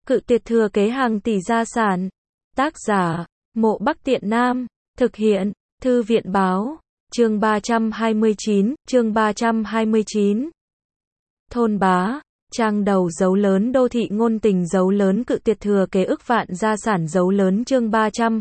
Cự tuyệt thừa kế hàng tỷ gia sản. Tác giả, Mộ Bắc Tiện Nam. Thực hiện, Thư viện báo. Chương 329. Thôn Bá. Trang đầu dấu lớn đô thị ngôn tình dấu lớn cự tuyệt thừa kế ức vạn gia sản dấu lớn chương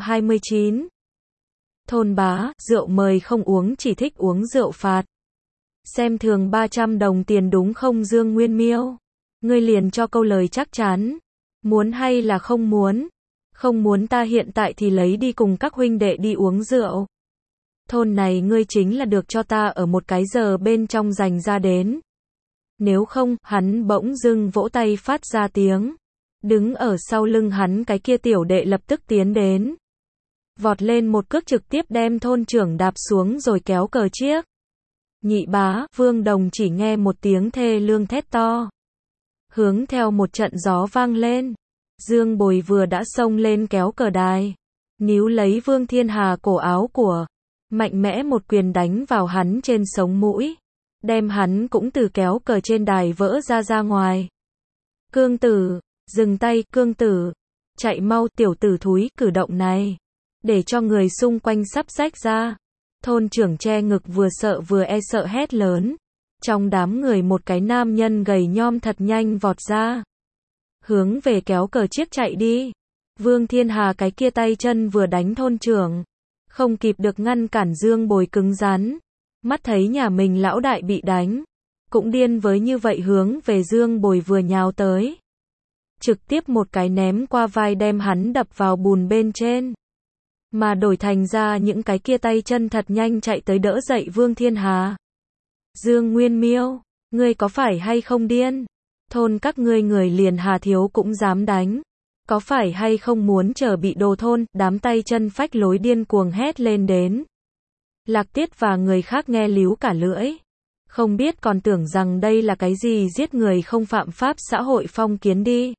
329. Thôn Bá, rượu mời không uống chỉ thích uống rượu phạt. Xem thường 300 đồng tiền đúng không Dương Nguyên Miêu? Ngươi liền cho câu lời chắc chắn. Muốn hay là không muốn? Không muốn ta hiện tại thì lấy đi cùng các huynh đệ đi uống rượu. Thôn này ngươi chính là được cho ta ở một cái giờ bên trong dành ra đến. Nếu không, hắn bỗng dưng vỗ tay phát ra tiếng. Đứng ở sau lưng hắn cái kia tiểu đệ lập tức tiến đến. Vọt lên một cước trực tiếp đem thôn trưởng đạp xuống rồi kéo cờ chiếc. Nhị bá, Vương Đồng chỉ nghe một tiếng thê lương thét to. Hướng theo một trận gió vang lên. Dương Bồi vừa đã xông lên kéo cờ đài. Níu lấy Vương Thiên Hà cổ áo của. Mạnh mẽ một quyền đánh vào hắn trên sống mũi. Đem hắn cũng từ kéo cờ trên đài vỡ ra ngoài. Cương tử, dừng tay, cương tử. Chạy mau tiểu tử thúi, cử động này. Để cho người xung quanh sắp rách ra. Thôn trưởng che ngực vừa sợ vừa e sợ hét lớn. Trong đám người một cái nam nhân gầy nhom thật nhanh vọt ra. Hướng về kéo cờ chiếc chạy đi. Vương Thiên Hà cái kia tay chân vừa đánh thôn trưởng. Không kịp được ngăn cản Dương Bồi cứng rắn. Mắt thấy nhà mình lão đại bị đánh. Cũng điên với như vậy hướng về Dương Bồi vừa nhào tới. Trực tiếp một cái ném qua vai đem hắn đập vào bùn bên trên. Mà đổi thành ra những cái kia tay chân thật nhanh chạy tới đỡ dậy Vương Thiên Hà. Dương Nguyên Miêu, ngươi có phải hay không điên? Thôn các ngươi người liền Hà thiếu cũng dám đánh. Có phải hay không muốn chờ bị đồ thôn, đám tay chân phách lối điên cuồng hét lên đến. Lạc Tiết và người khác nghe líu cả lưỡi. Không biết còn tưởng rằng đây là cái gì giết người không phạm pháp xã hội phong kiến đi.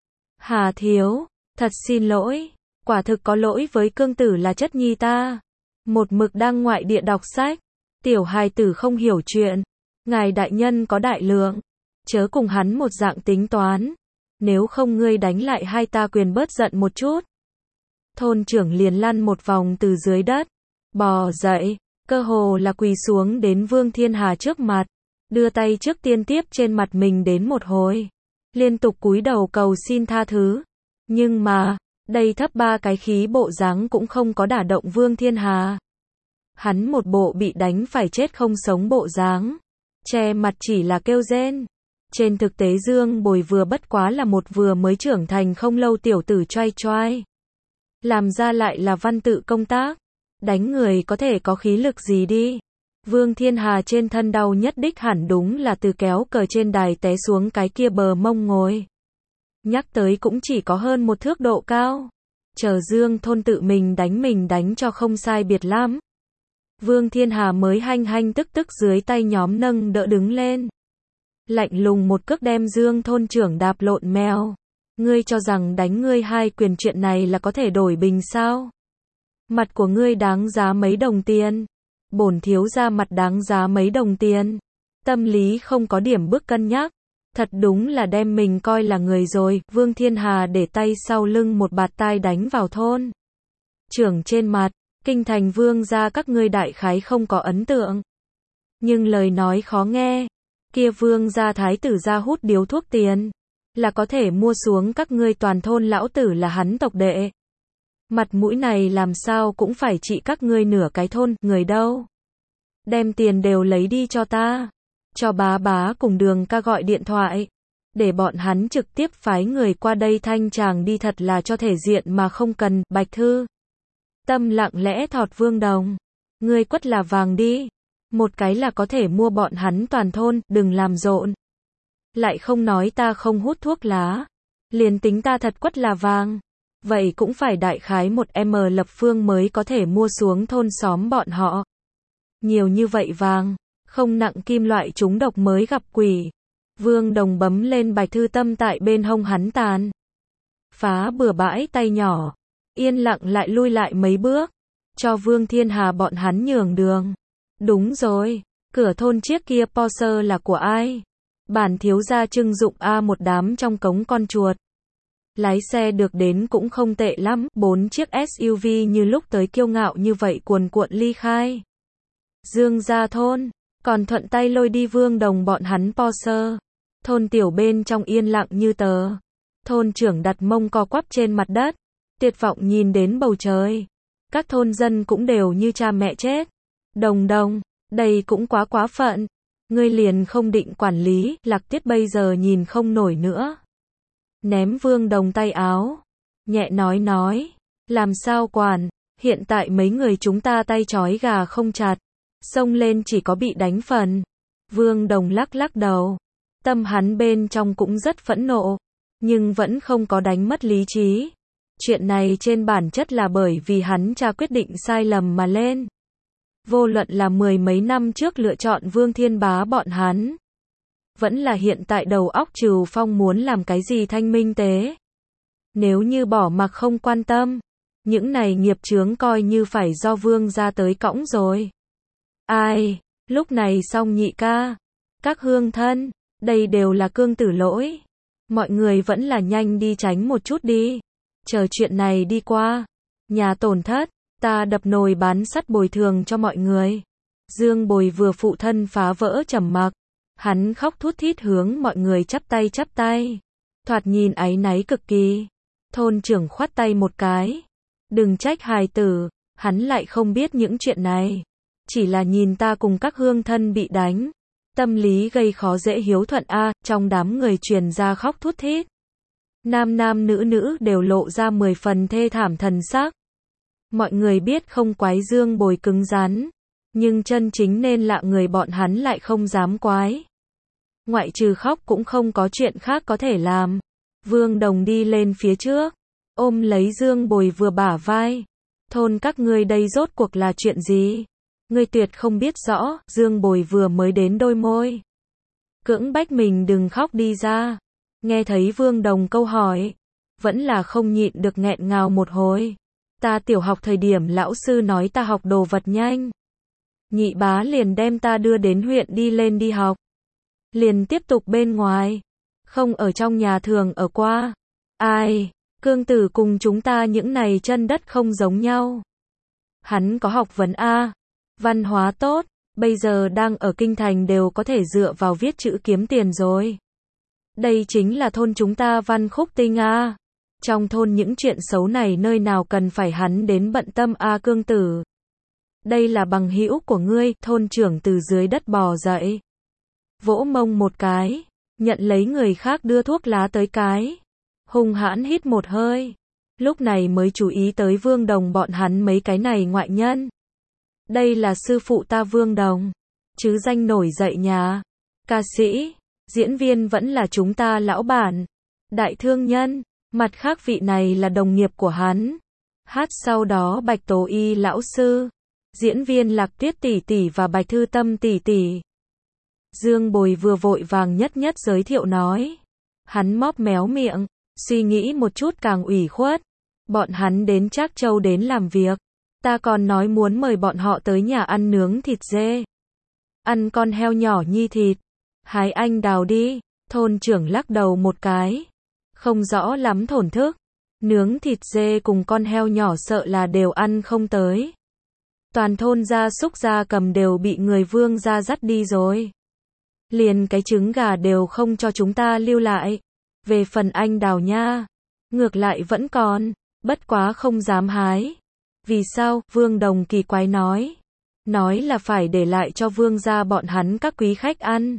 Hà thiếu, thật xin lỗi. Quả thực có lỗi với cương tử là chất nhi ta. Một mực đang ngoại địa đọc sách. Tiểu hài tử không hiểu chuyện. Ngài đại nhân có đại lượng. Chớ cùng hắn một dạng tính toán. Nếu không ngươi đánh lại hai ta quyền bớt giận một chút. Thôn trưởng liền lăn một vòng từ dưới đất. Bò dậy. Cơ hồ là quỳ xuống đến Vương Thiên Hà trước mặt. Đưa tay trước tiên tiếp trên mặt mình đến một hồi. Liên tục cúi đầu cầu xin tha thứ. Nhưng mà, đây thấp ba cái khí bộ dáng cũng không có đả động Vương Thiên Hà. Hắn một bộ bị đánh phải chết không sống bộ dáng. Che mặt chỉ là kêu rên. Trên thực tế Dương Bồi vừa bất quá là một vừa mới trưởng thành không lâu tiểu tử choai choai. Làm ra lại là văn tự công tác. Đánh người có thể có khí lực gì đi. Vương Thiên Hà trên thân đau nhất đích hẳn đúng là từ kéo cờ trên đài té xuống cái kia bờ mông ngồi. Nhắc tới cũng chỉ có hơn một thước độ cao. Chờ Dương thôn tự mình đánh cho không sai biệt lắm. Vương Thiên Hà mới hanh tức dưới tay nhóm nâng đỡ đứng lên. Lạnh lùng một cước đem Dương thôn trưởng đạp lộn mèo. Ngươi cho rằng đánh ngươi hai quyền chuyện này là có thể đổi bình sao? Mặt của ngươi đáng giá mấy đồng tiền? Bổn thiếu gia mặt đáng giá mấy đồng tiền? Tâm lý không có điểm bước cân nhắc. Thật đúng là đem mình coi là người rồi. Vương Thiên Hà để tay sau lưng một bạt tai đánh vào thôn trưởng trên mặt. Kinh thành vương gia các ngươi đại khái không có ấn tượng. Nhưng lời nói khó nghe. Kia vương gia thái tử ra hút điếu thuốc tiền. Là có thể mua xuống các ngươi toàn thôn lão tử là hắn tộc đệ. Mặt mũi này làm sao cũng phải trị các ngươi nửa cái thôn, người đâu. Đem tiền đều lấy đi cho ta. Cho bá cùng Đường ca gọi điện thoại. Để bọn hắn trực tiếp phái người qua đây thanh tràng đi thật là cho thể diện mà không cần, Bạch Thư. Tâm lặng lẽ thọt Vương Đồng. Ngươi quất là vàng đi. Một cái là có thể mua bọn hắn toàn thôn, đừng làm rộn. Lại không nói ta không hút thuốc lá. Liền tính ta thật quất là vàng. Vậy cũng phải đại khái một lập phương mới có thể mua xuống thôn xóm bọn họ. Nhiều như vậy vàng. Không nặng kim loại trúng độc mới gặp quỷ. Vương Đồng bấm lên Bạch Thư Tâm tại bên hông hắn tàn. Phá bừa bãi tay nhỏ. Yên lặng lại lui lại mấy bước. Cho Vương Thiên Hà bọn hắn nhường đường. Đúng rồi. Cửa thôn chiếc kia Porsche là của ai? Bản thiếu gia trưng dụng một đám trong cống con chuột. Lái xe được đến cũng không tệ lắm, 4 chiếc SUV như lúc tới kiêu ngạo như vậy cuồn cuộn ly khai. Dương ra thôn, còn thuận tay lôi đi Vương Đồng bọn hắn Porsche. Thôn tiểu bên trong yên lặng như tờ. Thôn trưởng đặt mông co quắp trên mặt đất, tuyệt vọng nhìn đến bầu trời. Các thôn dân cũng đều như cha mẹ chết. Đồng Đồng, đây cũng quá phận. Ngươi liền không định quản lý, Lạc Tiết bây giờ nhìn không nổi nữa. Ném Vương Đồng tay áo, nhẹ nói, làm sao quản, hiện tại mấy người chúng ta tay trói gà không chặt, xông lên chỉ có bị đánh phần. Vương Đồng lắc đầu, tâm hắn bên trong cũng rất phẫn nộ, nhưng vẫn không có đánh mất lý trí. Chuyện này trên bản chất là bởi vì hắn cha quyết định sai lầm mà lên. Vô luận là 10 mấy năm trước lựa chọn Vương Thiên Bá bọn hắn, vẫn là hiện tại đầu óc Trừ Phong muốn làm cái gì thanh minh tế. Nếu như bỏ mặc không quan tâm, những này nghiệp chướng coi như phải do Vương gia tới cõng rồi. Ai, lúc này xong nhị ca, các hương thân, đây đều là cương tử lỗi. Mọi người vẫn là nhanh đi tránh một chút đi. Chờ chuyện này đi qua, nhà tổn thất, ta đập nồi bán sắt bồi thường cho mọi người. Dương Bồi vừa phụ thân phá vỡ trầm mặc. Hắn khóc thút thít hướng mọi người chắp tay. Thoạt nhìn áy náy cực kỳ. Thôn trưởng khoát tay một cái. Đừng trách hài tử, hắn lại không biết những chuyện này. Chỉ là nhìn ta cùng các hương thân bị đánh. Tâm lý gây khó dễ hiếu thuận a, trong đám người truyền ra khóc thút thít. Nam nữ đều lộ ra 10 phần thê thảm thần sắc. Mọi người biết không quái Dương Bồi cứng rắn, nhưng chân chính nên lạ người bọn hắn lại không dám quái. Ngoại trừ khóc cũng không có chuyện khác có thể làm. Vương Đồng đi lên phía trước, ôm lấy Dương Bồi vừa bả vai. Thôn các ngươi đây rốt cuộc là chuyện gì? Ngươi tuyệt không biết rõ. Dương Bồi vừa mới đến đôi môi, cưỡng bách mình đừng khóc đi ra. Nghe thấy Vương Đồng câu hỏi, vẫn là không nhịn được nghẹn ngào một hồi. Ta tiểu học thời điểm lão sư nói ta học đồ vật nhanh. Nhị bá liền đem ta đưa đến huyện đi lên đi học. Liền tiếp tục bên ngoài, không ở trong nhà thường ở qua. Ai, cương tử cùng chúng ta những này chân đất không giống nhau. Hắn có học vấn A, văn hóa tốt, bây giờ đang ở kinh thành đều có thể dựa vào viết chữ kiếm tiền rồi. Đây chính là thôn chúng ta văn khúc tinh A. Trong thôn những chuyện xấu này nơi nào cần phải hắn đến bận tâm A cương tử. Đây là bằng hữu của ngươi. Thôn trưởng từ dưới đất bò dậy, vỗ mông một cái, nhận lấy người khác đưa thuốc lá tới cái. Hung hãn hít một hơi, lúc này mới chú ý tới Vương Đồng bọn hắn mấy cái này ngoại nhân. Đây là sư phụ ta Vương Đồng, chứ danh nổi dậy nhà. Ca sĩ, diễn viên vẫn là chúng ta lão bản, đại thương nhân. Mặt khác vị này là đồng nghiệp của hắn. Hát sau đó Bạch Tố Y lão sư, diễn viên Lạc Tuyết tỷ tỷ và Bạch Thư Tâm tỷ tỷ. Dương Bồi vừa vội vàng nhất giới thiệu nói. Hắn móp méo miệng, suy nghĩ một chút càng ủy khuất. Bọn hắn đến Trác Châu đến làm việc. Ta còn nói muốn mời bọn họ tới nhà ăn nướng thịt dê. Ăn con heo nhỏ nhi thịt. Hái anh đào đi. Thôn trưởng lắc đầu một cái. Không rõ lắm thổn thức. Nướng thịt dê cùng con heo nhỏ sợ là đều ăn không tới. Toàn thôn gia súc gia cầm đều bị người Vương gia dắt đi rồi. Liền cái trứng gà đều không cho chúng ta lưu lại. Về phần anh đào nha, ngược lại vẫn còn, bất quá không dám hái. Vì sao? Vương Đồng kỳ quái nói. Nói là phải để lại cho Vương gia bọn hắn các quý khách ăn.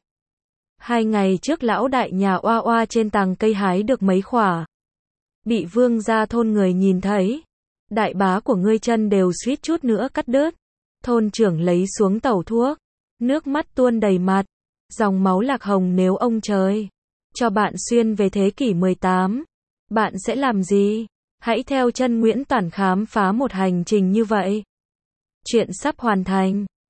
2 ngày trước lão đại nhà Oa Oa trên tàng cây hái được mấy quả. Bị Vương gia thôn người nhìn thấy. Đại bá của ngươi chân đều suýt chút nữa cắt đứt. Thôn trưởng lấy xuống tẩu thuốc, nước mắt tuôn đầy mặt. Dòng máu lạc hồng. Nếu ông trời cho bạn xuyên về thế kỷ 18, bạn sẽ làm gì? Hãy theo chân Nguyễn Toản khám phá một hành trình như vậy. Chuyện sắp hoàn thành.